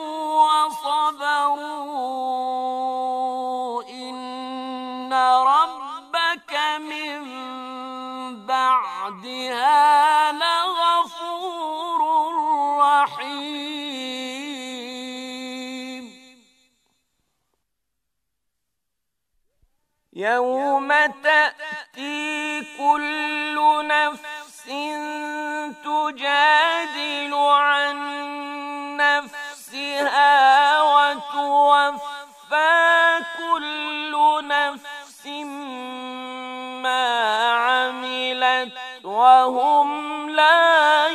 Speaker 2: وصبروا إن ربك من بعدها لغفور رحيم. يوم تأتي كل نفس تجادل عن نفسها وتوفى كل نفس ما عملت وهم لا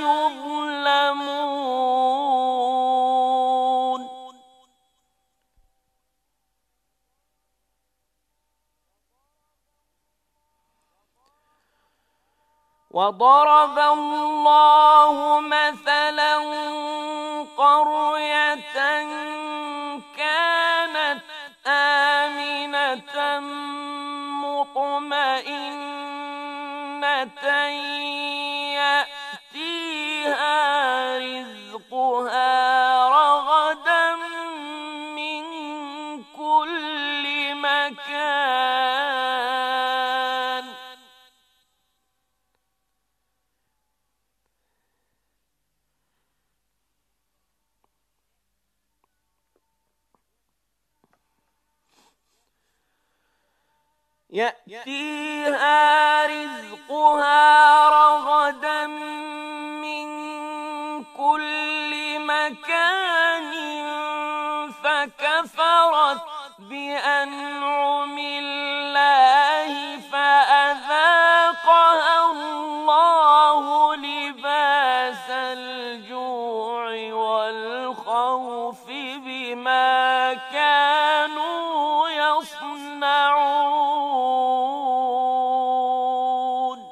Speaker 2: يظلمون. وضرب الله مثلا قرية مطمئنة يأتيها رزقها رغدا من كل مكان فكفرت بأنعم الله فأذاقها الله لباس الجوع والخوف بما كانوا يصنعون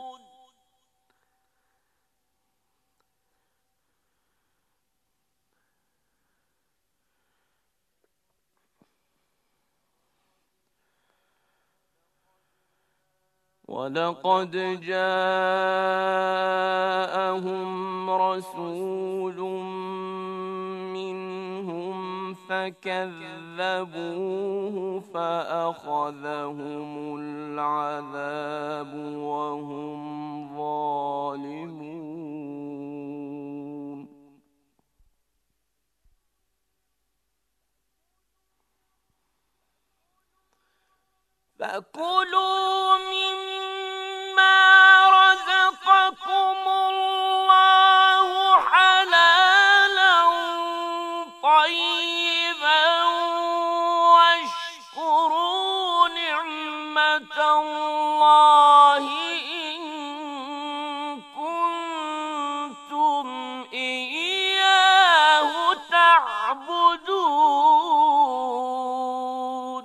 Speaker 2: ولقد جاءهم رسول منهم فكذبوه فأخذهم العذاب وهم ظالمون فكلوا مما رزقكم الله حلالا طيبا واشكروا نعمة الله إن كنتم إياه تعبدون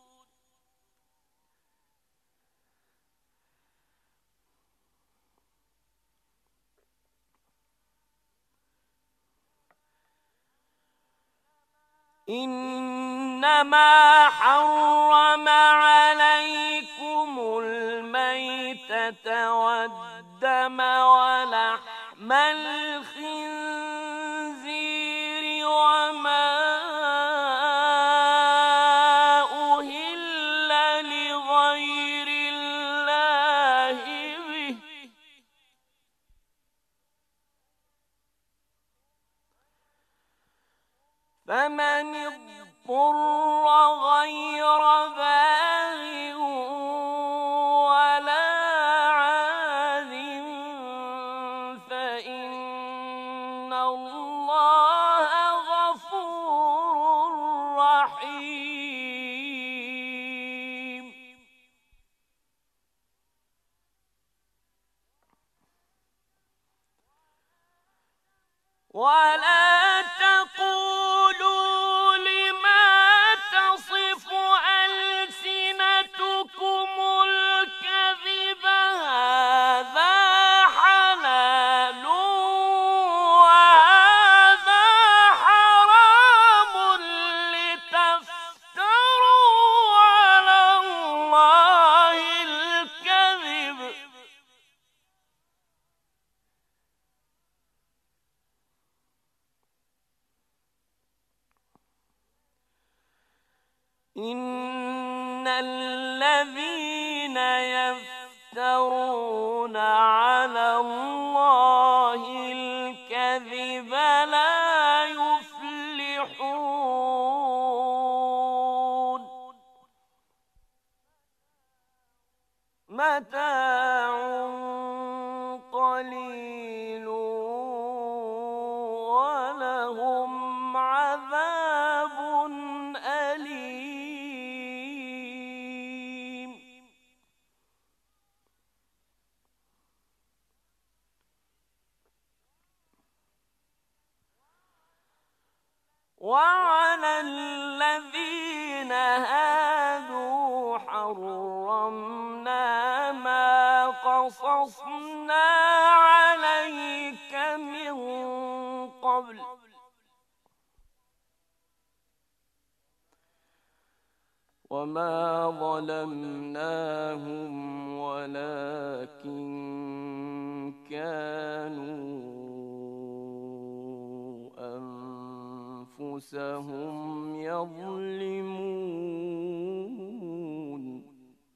Speaker 2: إنما حرم عليكم الميتة والدم ولحم الخنزير وما أهل لغير الله به فمن اضطر غير باغ ولا عاد فإن الله غفور رحيم ولا تقولوا لما تصف ألسنتكم الكذب هذا حلال وهذا حرام لتفتروا على الله الكذب إن الذين يفترون على الله الكذب لا يفلحون متاع قليل ولهم عذاب أليم وعلى الذين هادوا حرمنا ما قصصنا عليك من قبل وما ظلمناهم ولكن كانوا أنفسهم يظلمون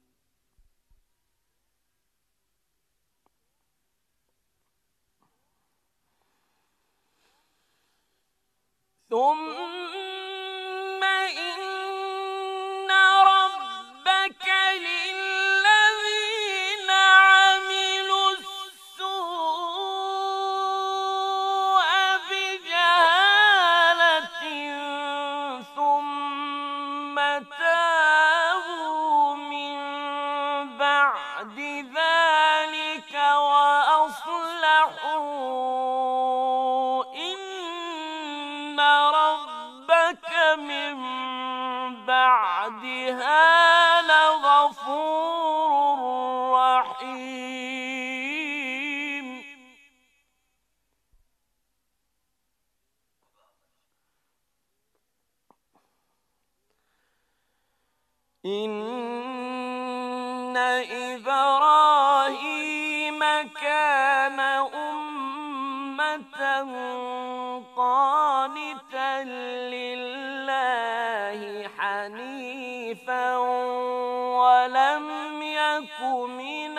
Speaker 2: ثم إن ربك للذين عملوا السوء بجهالة ثم تابوا من بعد ذلك وأصلحوا إن ربك من بعدها لغفور رحيم إن إبراهيم كان أمة قانتا لله حنيفا ولم يك من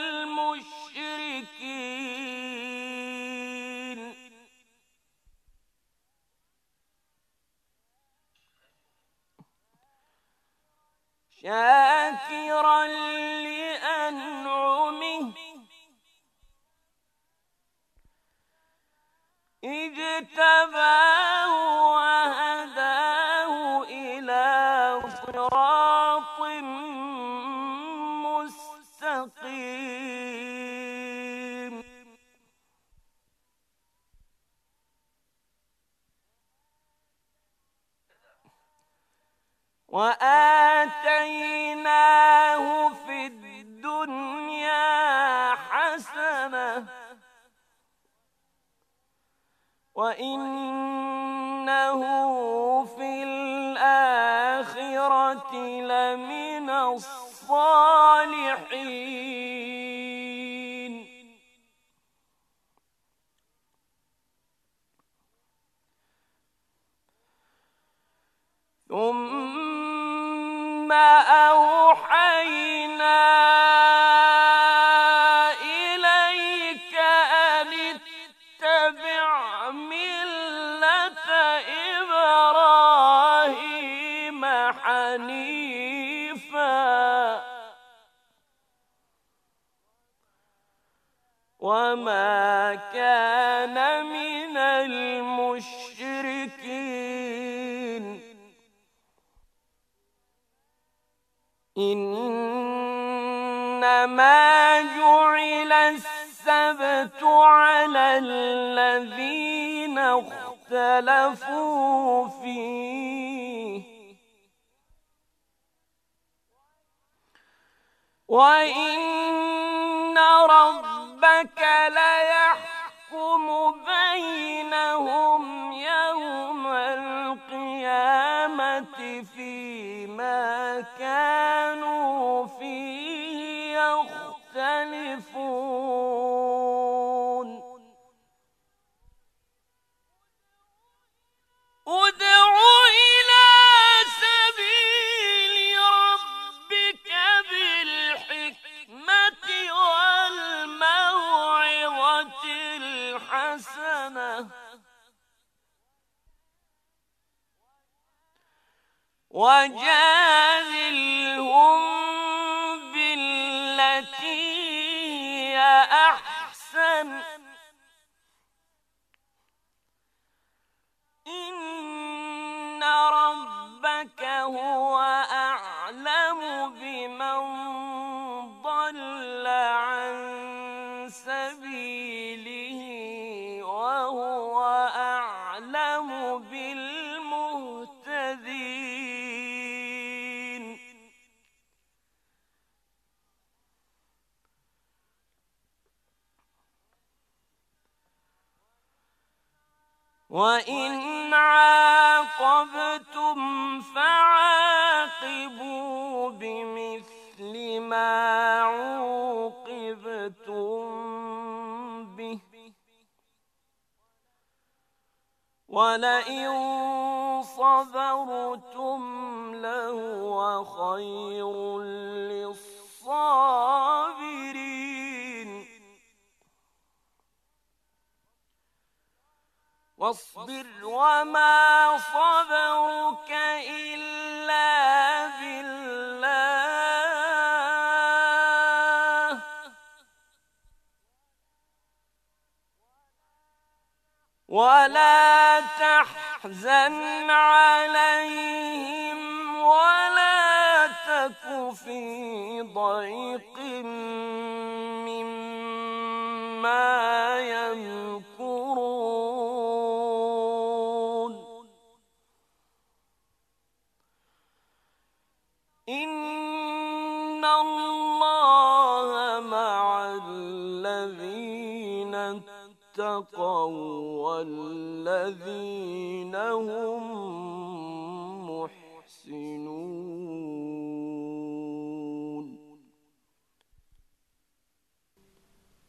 Speaker 2: المشركين شاكرا لأنعمه اجتباه وهداه إلى صراط مستقيم وآتيناه في الدنيا حسنة وإنه في الآخرة لمن الصالحين ثم أوحينا إليك أن اتبع ملة إبراهيم حنيفا وما كان من المشركين إنما جعل السبت على الذين اختلفوا فيه وإن ربك ليحكم بينهم يوم القيامة فيما كانوا فيه يختلفون ادع إلى سبيل ربك بالحكمة والموعظة الحسنة وجادلهم بالتي هي أحسن إن ربك هو أعلم بمن ضل عن سبيله وهو أعلم بالمهتدين وإن عاقبتم فعاقبوا ولئن صبرتم لهو خير للصابرين واصبر وما صبرك إلا بالله ولا تحزن عليهم ولا تك في ضيق مما يمكرون إن الله مع الذين اتقوا والذين هم محسنون.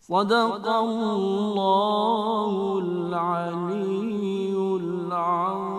Speaker 2: صدق الله العلي العظيم.